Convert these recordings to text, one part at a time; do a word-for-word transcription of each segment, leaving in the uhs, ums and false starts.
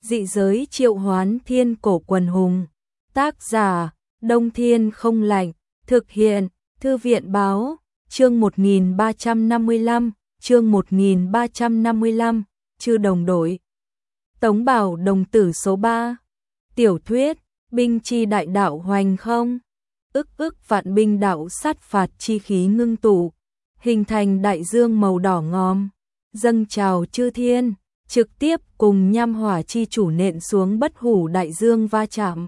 Dị giới triệu hoán thiên cổ quần hùng. Tác giả, Đông Thiên không lạnh. Thực hiện, Thư viện báo. Chương một nghìn ba trăm năm mươi lăm, chương một nghìn ba trăm năm mươi lăm, chư đồng đội. Tống Bảo đồng tử số ba. Tiểu thuyết, binh chi đại đạo hoành không. Ức ức vạn binh đạo sát phạt chi khí ngưng tụ, hình thành đại dương màu đỏ ngòm, dâng trào chư thiên, trực tiếp cùng nham hỏa chi chủ nện xuống bất hủ đại dương va chạm.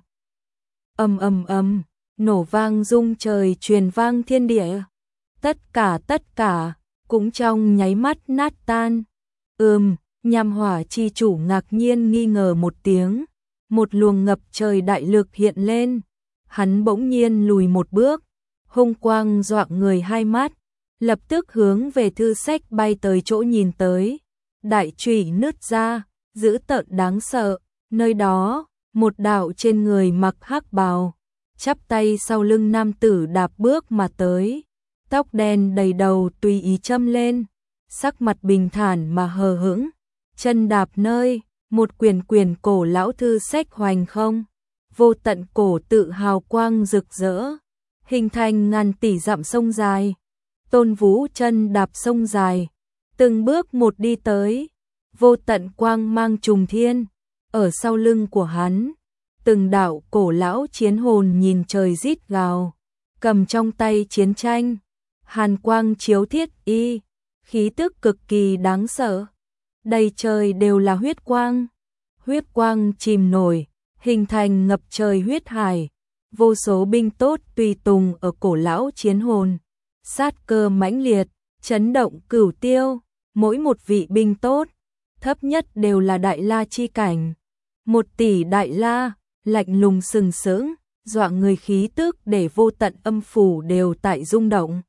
Ầm ầm ầm, nổ vang rung trời truyền vang thiên địa. Tất cả tất cả cũng trong nháy mắt nát tan. Ừm, nham hỏa chi chủ ngạc nhiên nghi ngờ một tiếng, một luồng ngập trời đại lực hiện lên. Hắn bỗng nhiên lùi một bước, hung quang doạng người hai mắt, lập tức hướng về thư sách bay tới chỗ nhìn tới. Đại chùy nứt ra, dữ tợn đáng sợ, nơi đó, một đạo trên người mặc hắc bào, chắp tay sau lưng nam tử đạp bước mà tới, tóc đen đầy đầu tùy ý châm lên, sắc mặt bình thản mà hờ hững, chân đạp nơi, một quyển quyển cổ lão thư sách hoành không. Vô tận cổ tự hào quang rực rỡ, hình thành ngàn tỷ dặm sông dài. Tôn Vũ chân đạp sông dài, từng bước một đi tới, vô tận quang mang trùng thiên. Ở sau lưng của hắn, từng đạo cổ lão chiến hồn nhìn trời rít gào, cầm trong tay chiến tranh, hàn quang chiếu thiết y, khí tức cực kỳ đáng sợ. Đầy trời đều là huyết quang, huyết quang chìm nổi, hình thành ngập trời huyết hải, vô số binh tốt tùy tùng ở cổ lão chiến hồn, sát cơ mãnh liệt, chấn động cửu tiêu, mỗi một vị binh tốt, thấp nhất đều là đại la chi cảnh. Một tỷ đại la, lạnh lùng sừng sững, dọa người khí tức để vô tận âm phủ đều tại rung động.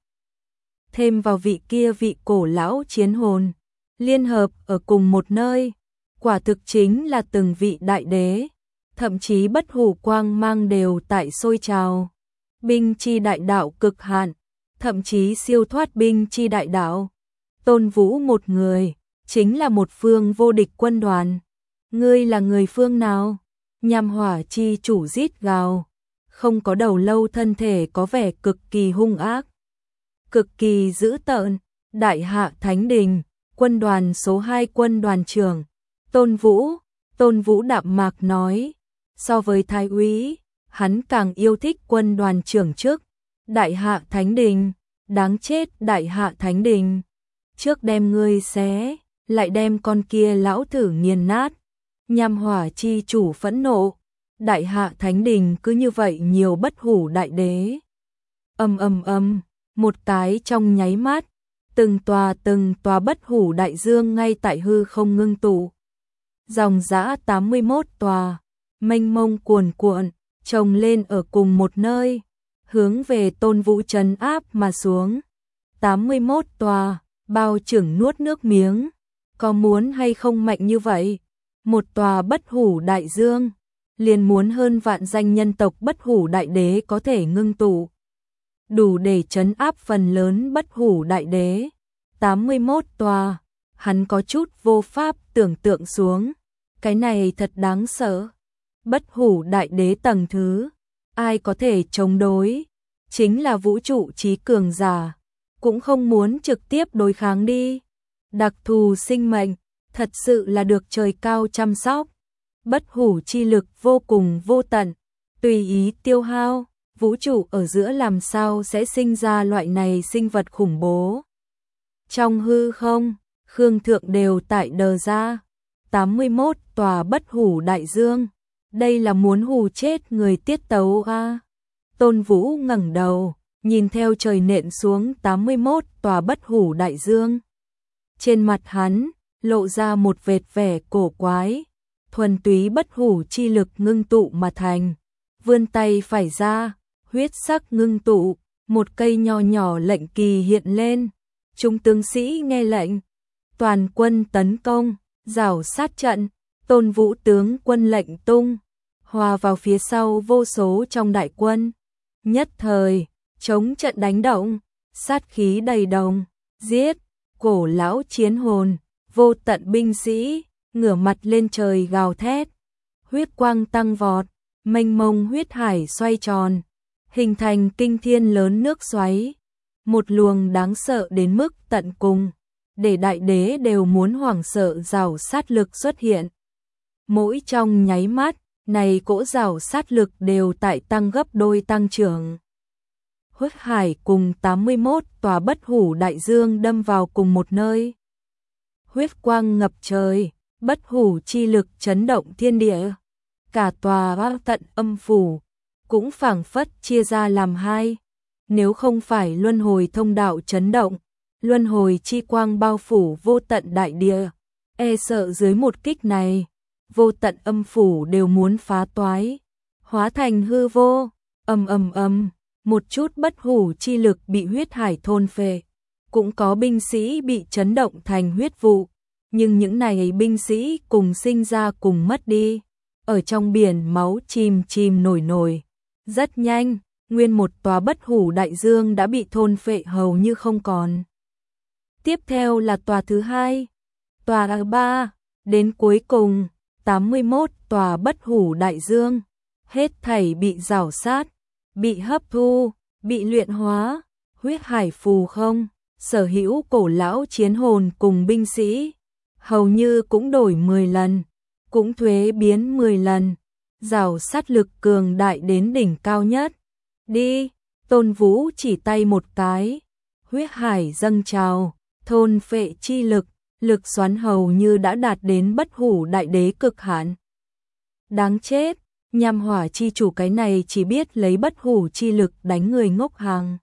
Thêm vào vị kia vị cổ lão chiến hồn, liên hợp ở cùng một nơi, quả thực chính là từng vị đại đế. Thậm chí bất hủ quang mang đều tại sôi trào. Binh chi đại đạo cực hạn, thậm chí siêu thoát binh chi đại đạo. Tôn Vũ một người, chính là một phương vô địch quân đoàn. Ngươi là người phương nào? Nham hỏa chi chủ rít gào, không có đầu lâu, thân thể có vẻ cực kỳ hung ác, cực kỳ dữ tợn. Đại hạ Thánh Đình, quân đoàn số hai quân đoàn trưởng, Tôn Vũ. Tôn Vũ đạm mạc nói. So với thái úy, hắn càng yêu thích quân đoàn trưởng chức. Đại hạ Thánh Đình, đáng chết Đại hạ Thánh Đình. Trước đem ngươi xé, lại đem con kia lão tử nghiền nát. Nham hỏa chi chủ phẫn nộ. Đại hạ Thánh Đình cứ như vậy nhiều bất hủ đại đế. Âm âm âm, một cái trong nháy mắt, từng tòa từng tòa bất hủ đại dương ngay tại hư không ngưng tụ. Dòng dã tám mươi mốt tòa, mênh mông cuồn cuộn, chồng lên ở cùng một nơi, hướng về Tôn Vũ trấn áp mà xuống. tám mươi mốt tòa, bao trưởng nuốt nước miếng, có muốn hay không mạnh như vậy? Một tòa bất hủ đại dương, liền muốn hơn vạn danh nhân tộc bất hủ đại đế có thể ngưng tụ, đủ để trấn áp phần lớn bất hủ đại đế. tám mươi mốt tòa, hắn có chút vô pháp tưởng tượng xuống, cái này thật đáng sợ. Bất hủ đại đế tầng thứ, ai có thể chống đối? Chính là vũ trụ trí cường giả, cũng không muốn trực tiếp đối kháng đi. Đặc thù sinh mệnh, thật sự là được trời cao chăm sóc. Bất hủ chi lực vô cùng vô tận, tùy ý tiêu hao, vũ trụ ở giữa làm sao sẽ sinh ra loại này sinh vật khủng bố. Trong hư không, Khương Thượng đều tại đờ ra, tám mươi mốt tòa bất hủ đại dương. Đây là muốn hù chết người tiết tấu a. Tôn Vũ ngẩng đầu, nhìn theo trời nện xuống tám mươi mốt tòa bất hủ đại dương. Trên mặt hắn, lộ ra một vệt vẻ cổ quái, thuần túy bất hủ chi lực ngưng tụ mà thành. Vươn tay phải ra, huyết sắc ngưng tụ, một cây nho nhỏ lệnh kỳ hiện lên. Chúng tướng sĩ nghe lệnh, toàn quân tấn công, rảo sát trận. Tôn Vũ tướng quân lệnh tung, hòa vào phía sau vô số trong đại quân. Nhất thời, chống trận đánh động, sát khí đầy đồng, giết, cổ lão chiến hồn, vô tận binh sĩ, ngửa mặt lên trời gào thét, huyết quang tăng vọt, mênh mông huyết hải xoay tròn, hình thành kinh thiên lớn nước xoáy, một luồng đáng sợ đến mức tận cùng, để đại đế đều muốn hoảng sợ rào sát lực xuất hiện. Mỗi trong nháy mắt, này cỗ rào sát lực đều tại tăng gấp đôi tăng trưởng. Huyết hải cùng tám mươi mốt tòa bất hủ đại dương đâm vào cùng một nơi. Huyết quang ngập trời, bất hủ chi lực chấn động thiên địa. Cả tòa Vô Tận Âm Phủ cũng phảng phất chia ra làm hai. Nếu không phải luân hồi thông đạo chấn động, luân hồi chi quang bao phủ vô tận đại địa, e sợ dưới một kích này, vô tận âm phủ đều muốn phá toái, hóa thành hư vô. Ầm ầm ầm, một chút bất hủ chi lực bị huyết hải thôn phệ, cũng có binh sĩ bị chấn động thành huyết vụ, nhưng những này binh sĩ cùng sinh ra cùng mất đi, ở trong biển máu chìm chìm nổi nổi. Rất nhanh, nguyên một tòa bất hủ đại dương đã bị thôn phệ hầu như không còn. Tiếp theo là tòa thứ hai, tòa thứ ba, đến cuối cùng, tám mươi mốt tòa bất hủ đại dương, hết thảy bị rào sát, bị hấp thu, bị luyện hóa, huyết hải phù không, sở hữu cổ lão chiến hồn cùng binh sĩ, hầu như cũng đổi mười lần, cũng thuế biến mười lần, rào sát lực cường đại đến đỉnh cao nhất. Đi, Tôn Vũ chỉ tay một cái, huyết hải dâng trào, thôn phệ chi lực, lực xoắn hầu như đã đạt đến bất hủ đại đế cực hạn. Đáng chết, Nham Hỏa chi chủ cái này chỉ biết lấy bất hủ chi lực đánh người ngốc hàng.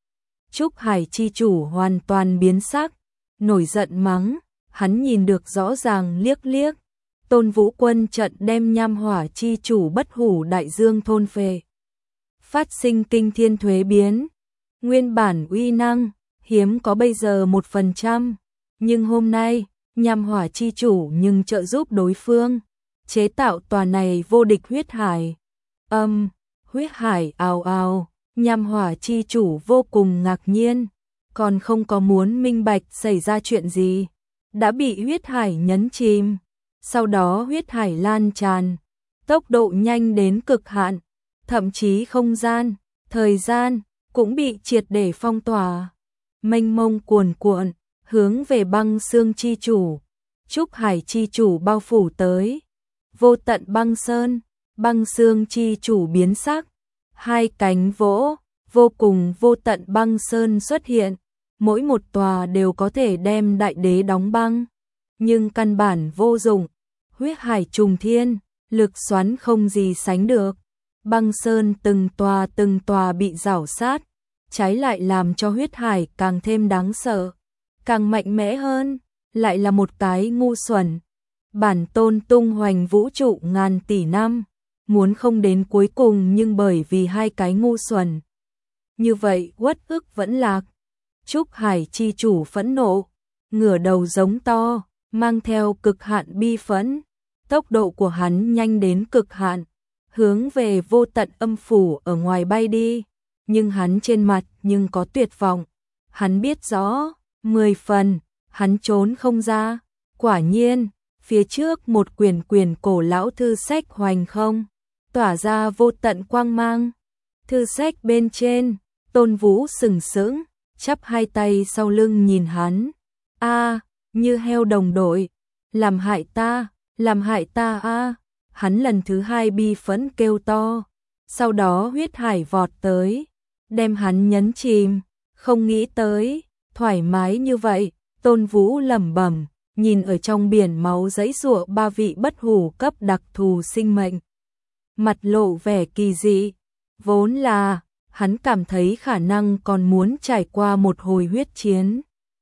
Trúc Hải chi chủ hoàn toàn biến sắc, nổi giận mắng, hắn nhìn được rõ ràng liếc liếc. Tôn Vũ quân trận đem Nham Hỏa chi chủ bất hủ đại dương thôn phệ, phát sinh kinh thiên thuế biến, nguyên bản uy năng hiếm có bây giờ một phần trăm, nhưng hôm nay Nham Hỏa chi chủ nhưng trợ giúp đối phương chế tạo tòa này vô địch huyết hải. Âm, huyết hải ào ào, Nham Hỏa chi chủ vô cùng ngạc nhiên, còn không có muốn minh bạch xảy ra chuyện gì, đã bị huyết hải nhấn chìm. Sau đó huyết hải lan tràn, tốc độ nhanh đến cực hạn, thậm chí không gian, thời gian cũng bị triệt để phong tỏa. Mênh mông cuồn cuộn, hướng về băng xương chi chủ, Trúc Hải chi chủ bao phủ tới. Vô tận băng sơn, băng xương chi chủ biến sắc, hai cánh vỗ, vô cùng vô tận băng sơn xuất hiện, mỗi một tòa đều có thể đem đại đế đóng băng, nhưng căn bản vô dụng. Huyết hải trùng thiên, lực xoắn không gì sánh được. Băng sơn từng tòa từng tòa bị rảo sát, trái lại làm cho huyết hải càng thêm đáng sợ, càng mạnh mẽ hơn, lại là một cái ngu xuẩn. Bản tôn tung hoành vũ trụ ngàn tỷ năm, muốn không đến cuối cùng nhưng bởi vì hai cái ngu xuẩn. Như vậy uất ức vẫn lạc. Trúc Hải chi chủ phẫn nộ, ngửa đầu giống to, mang theo cực hạn bi phẫn. Tốc độ của hắn nhanh đến cực hạn, hướng về vô tận âm phủ ở ngoài bay đi, nhưng hắn trên mặt nhưng có tuyệt vọng. Hắn biết rõ, mười phần, hắn trốn không ra. Quả nhiên, phía trước một quyển quyển cổ lão thư sách hoành không, tỏa ra vô tận quang mang. Thư sách bên trên, Tôn Vũ sừng sững, chắp hai tay sau lưng nhìn hắn. A, như heo đồng đội, làm hại ta. Làm hại ta a, à. Hắn lần thứ hai bi phẫn kêu to, sau đó huyết hải vọt tới, đem hắn nhấn chìm, không nghĩ tới, thoải mái như vậy. Tôn Vũ lẩm bẩm, nhìn ở trong biển máu giãy giụa ba vị bất hủ cấp đặc thù sinh mệnh, mặt lộ vẻ kỳ dị. Vốn là, hắn cảm thấy khả năng còn muốn trải qua một hồi huyết chiến,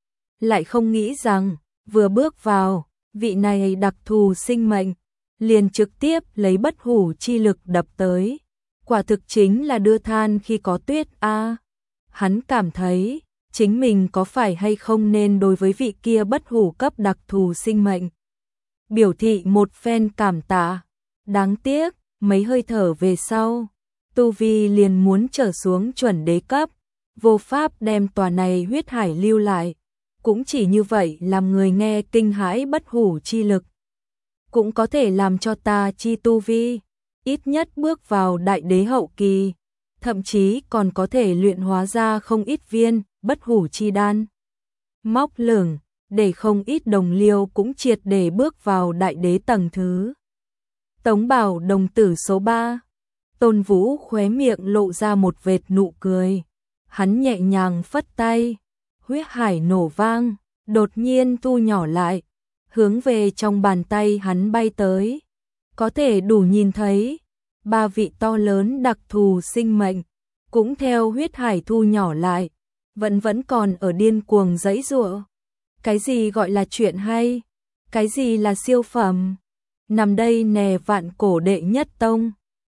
lại không nghĩ rằng, vừa bước vào, vị này đặc thù sinh mệnh, liền trực tiếp lấy bất hủ chi lực đập tới. Quả thực chính là đưa than khi có tuyết a. À, hắn cảm thấy, chính mình có phải hay không nên đối với vị kia bất hủ cấp đặc thù sinh mệnh biểu thị một phen cảm tạ. Đáng tiếc, mấy hơi thở về sau, tu vi liền muốn trở xuống chuẩn đế cấp, vô pháp đem tòa này huyết hải lưu lại. Cũng chỉ như vậy làm người nghe kinh hãi bất hủ chi lực. cũng có thể làm cho ta chi tu vi, ít nhất bước vào đại đế hậu kỳ, thậm chí còn có thể luyện hóa ra không ít viên bất hủ chi đan. Móc lửng, để không ít đồng liêu cũng triệt để bước vào đại đế tầng thứ. Tống Bảo đồng tử số ba. Tôn Vũ khóe miệng lộ ra một vệt nụ cười. Hắn nhẹ nhàng phất tay, huyết hải nổ vang, đột nhiên thu nhỏ lại, hướng về trong bàn tay hắn bay tới. Có thể đủ nhìn thấy, ba vị to lớn đặc thù sinh mệnh, cũng theo huyết hải thu nhỏ lại, vẫn vẫn còn ở điên cuồng giãy giụa. Cái gì gọi là chuyện hay? Cái gì là siêu phẩm? Nằm đây nè vạn cổ đệ nhất tông.